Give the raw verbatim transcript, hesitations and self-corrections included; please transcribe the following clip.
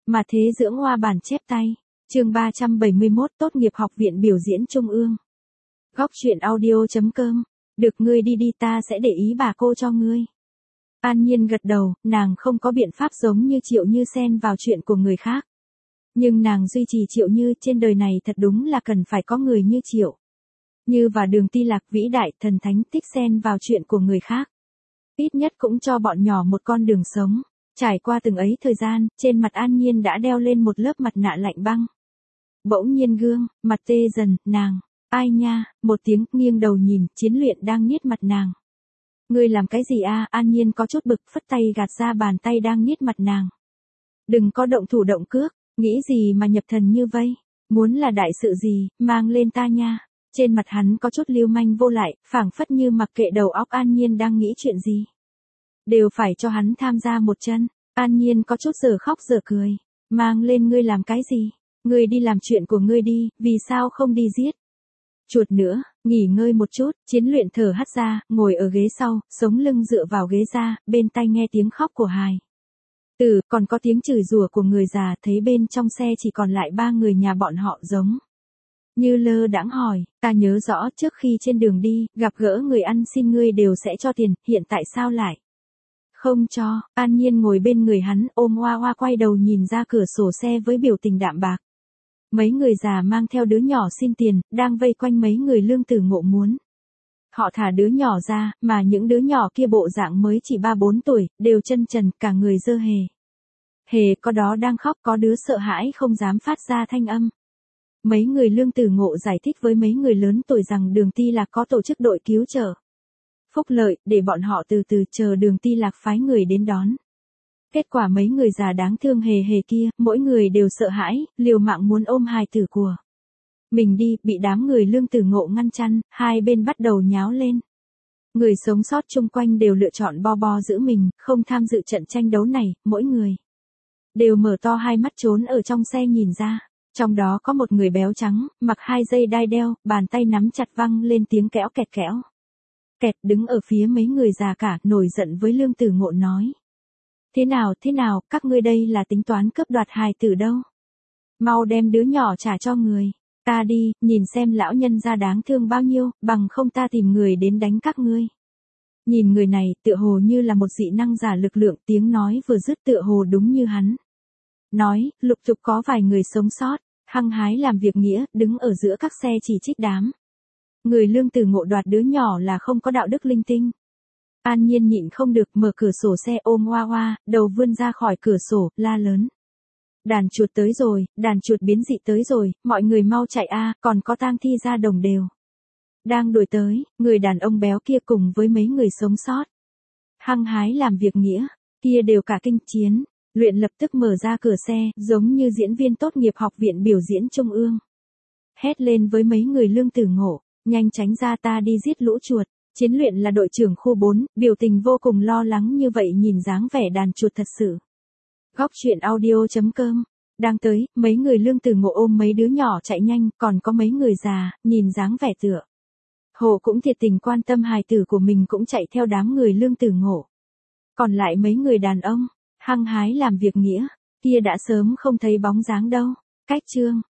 Mà thế dưỡng hoa bản chép tay. Chương ba trăm bảy mươi mốt tốt nghiệp học viện biểu diễn trung ương. Góc truyện audio chấm com. Được ngươi đi đi ta sẽ để ý bà cô cho ngươi. An Nhiên gật đầu, nàng không có biện pháp giống như Triệu Như xen vào chuyện của người khác. Nhưng nàng duy trì Triệu Như, trên đời này thật đúng là cần phải có người như Triệu Như và Đường Ti Lạc vĩ đại thần thánh thích xen vào chuyện của người khác. Ít nhất cũng cho bọn nhỏ một con đường sống. Trải qua từng ấy thời gian, trên mặt An Nhiên đã đeo lên một lớp mặt nạ lạnh băng. Bỗng nhiên gương, mặt tê dần, nàng, ai nha, một tiếng, nghiêng đầu nhìn, Chiến Luyện đang niết mặt nàng. Ngươi làm cái gì a? An Nhiên có chút bực, phất tay gạt ra bàn tay đang niết mặt nàng. Đừng có động thủ động cước, nghĩ gì mà nhập thần như vây, muốn là đại sự gì, mang lên ta nha. Trên mặt hắn có chút lưu manh vô lại, phảng phất như mặc kệ đầu óc An Nhiên đang nghĩ chuyện gì. Đều phải cho hắn tham gia một chân. An Nhiên có chút giờ khóc giờ cười. Mang lên ngươi làm cái gì? Ngươi đi làm chuyện của ngươi đi, vì sao không đi giết? Chuột nữa, nghỉ ngơi một chút, Chiến Luyện thở hắt ra, ngồi ở ghế sau, sống lưng dựa vào ghế ra, bên tai nghe tiếng khóc của hài tử, còn có tiếng chửi rủa của người già, thấy bên trong xe chỉ còn lại ba người nhà bọn họ giống như lơ đãng hỏi, ta nhớ rõ trước khi trên đường đi, gặp gỡ người ăn xin ngươi đều sẽ cho tiền, hiện tại sao lại không cho? An Nhiên ngồi bên người hắn, ôm Hoa Hoa quay đầu nhìn ra cửa sổ xe với biểu tình đạm bạc. Mấy người già mang theo đứa nhỏ xin tiền, đang vây quanh mấy người lương tử ngộ muốn họ thả đứa nhỏ ra, mà những đứa nhỏ kia bộ dạng mới chỉ ba bốn tuổi, đều chân trần, cả người dơ hề. Hề có đó đang khóc, có đứa sợ hãi không dám phát ra thanh âm. Mấy người lương tử ngộ giải thích với mấy người lớn tuổi rằng Đường Ti Lạc có tổ chức đội cứu trợ phúc lợi, để bọn họ từ từ chờ Đường Ti Lạc phái người đến đón. Kết quả mấy người già đáng thương hề hề kia, mỗi người đều sợ hãi, liều mạng muốn ôm hài tử của mình đi, bị đám người lương tử ngộ ngăn chặn, hai bên bắt đầu nháo lên. Người sống sót chung quanh đều lựa chọn bo bo giữ mình, không tham dự trận tranh đấu này, mỗi người đều mở to hai mắt trốn ở trong xe nhìn ra. Trong đó có một người béo trắng, mặc hai dây đai đeo, bàn tay nắm chặt văng lên tiếng kẽo kẹt kẽo kẹt, đứng ở phía mấy người già cả, nổi giận với lương tử ngộ nói. Thế nào, thế nào, các ngươi đây là tính toán cướp đoạt hài tử đâu? Mau đem đứa nhỏ trả cho người ta đi, nhìn xem lão nhân gia đáng thương bao nhiêu, bằng không ta tìm người đến đánh các ngươi. Nhìn người này, tựa hồ như là một dị năng giả lực lượng, tiếng nói vừa dứt tựa hồ đúng như hắn nói, lục tục có vài người sống sót, hăng hái làm việc nghĩa, đứng ở giữa các xe chỉ trích đám người lương tử ngộ đoạt đứa nhỏ là không có đạo đức linh tinh. An Nhiên nhịn không được, mở cửa sổ xe ôm Hoa Hoa, đầu vươn ra khỏi cửa sổ, la lớn. Đàn chuột tới rồi, đàn chuột biến dị tới rồi, mọi người mau chạy a, còn có tang thi ra đồng đều đang đuổi tới. Người đàn ông béo kia cùng với mấy người sống sót hăng hái làm việc nghĩa kia đều cả kinh. Chiến Luyện lập tức mở ra cửa xe, giống như diễn viên tốt nghiệp học viện biểu diễn trung ương. Hét lên với mấy người lương tử ngộ, nhanh tránh ra, ta đi giết lũ chuột. Chiến Luyện là đội trưởng khu bốn, biểu tình vô cùng lo lắng như vậy, nhìn dáng vẻ đàn chuột thật sự. Góc truyện audio chấm com. Đang tới, mấy người lương tử ngộ ôm mấy đứa nhỏ chạy nhanh, còn có mấy người già, nhìn dáng vẻ tựa hồ cũng thiệt tình quan tâm hài tử của mình, cũng chạy theo đám người lương tử ngộ. Còn lại mấy người đàn ông hăng hái làm việc nghĩa kia đã sớm không thấy bóng dáng đâu. Cách chương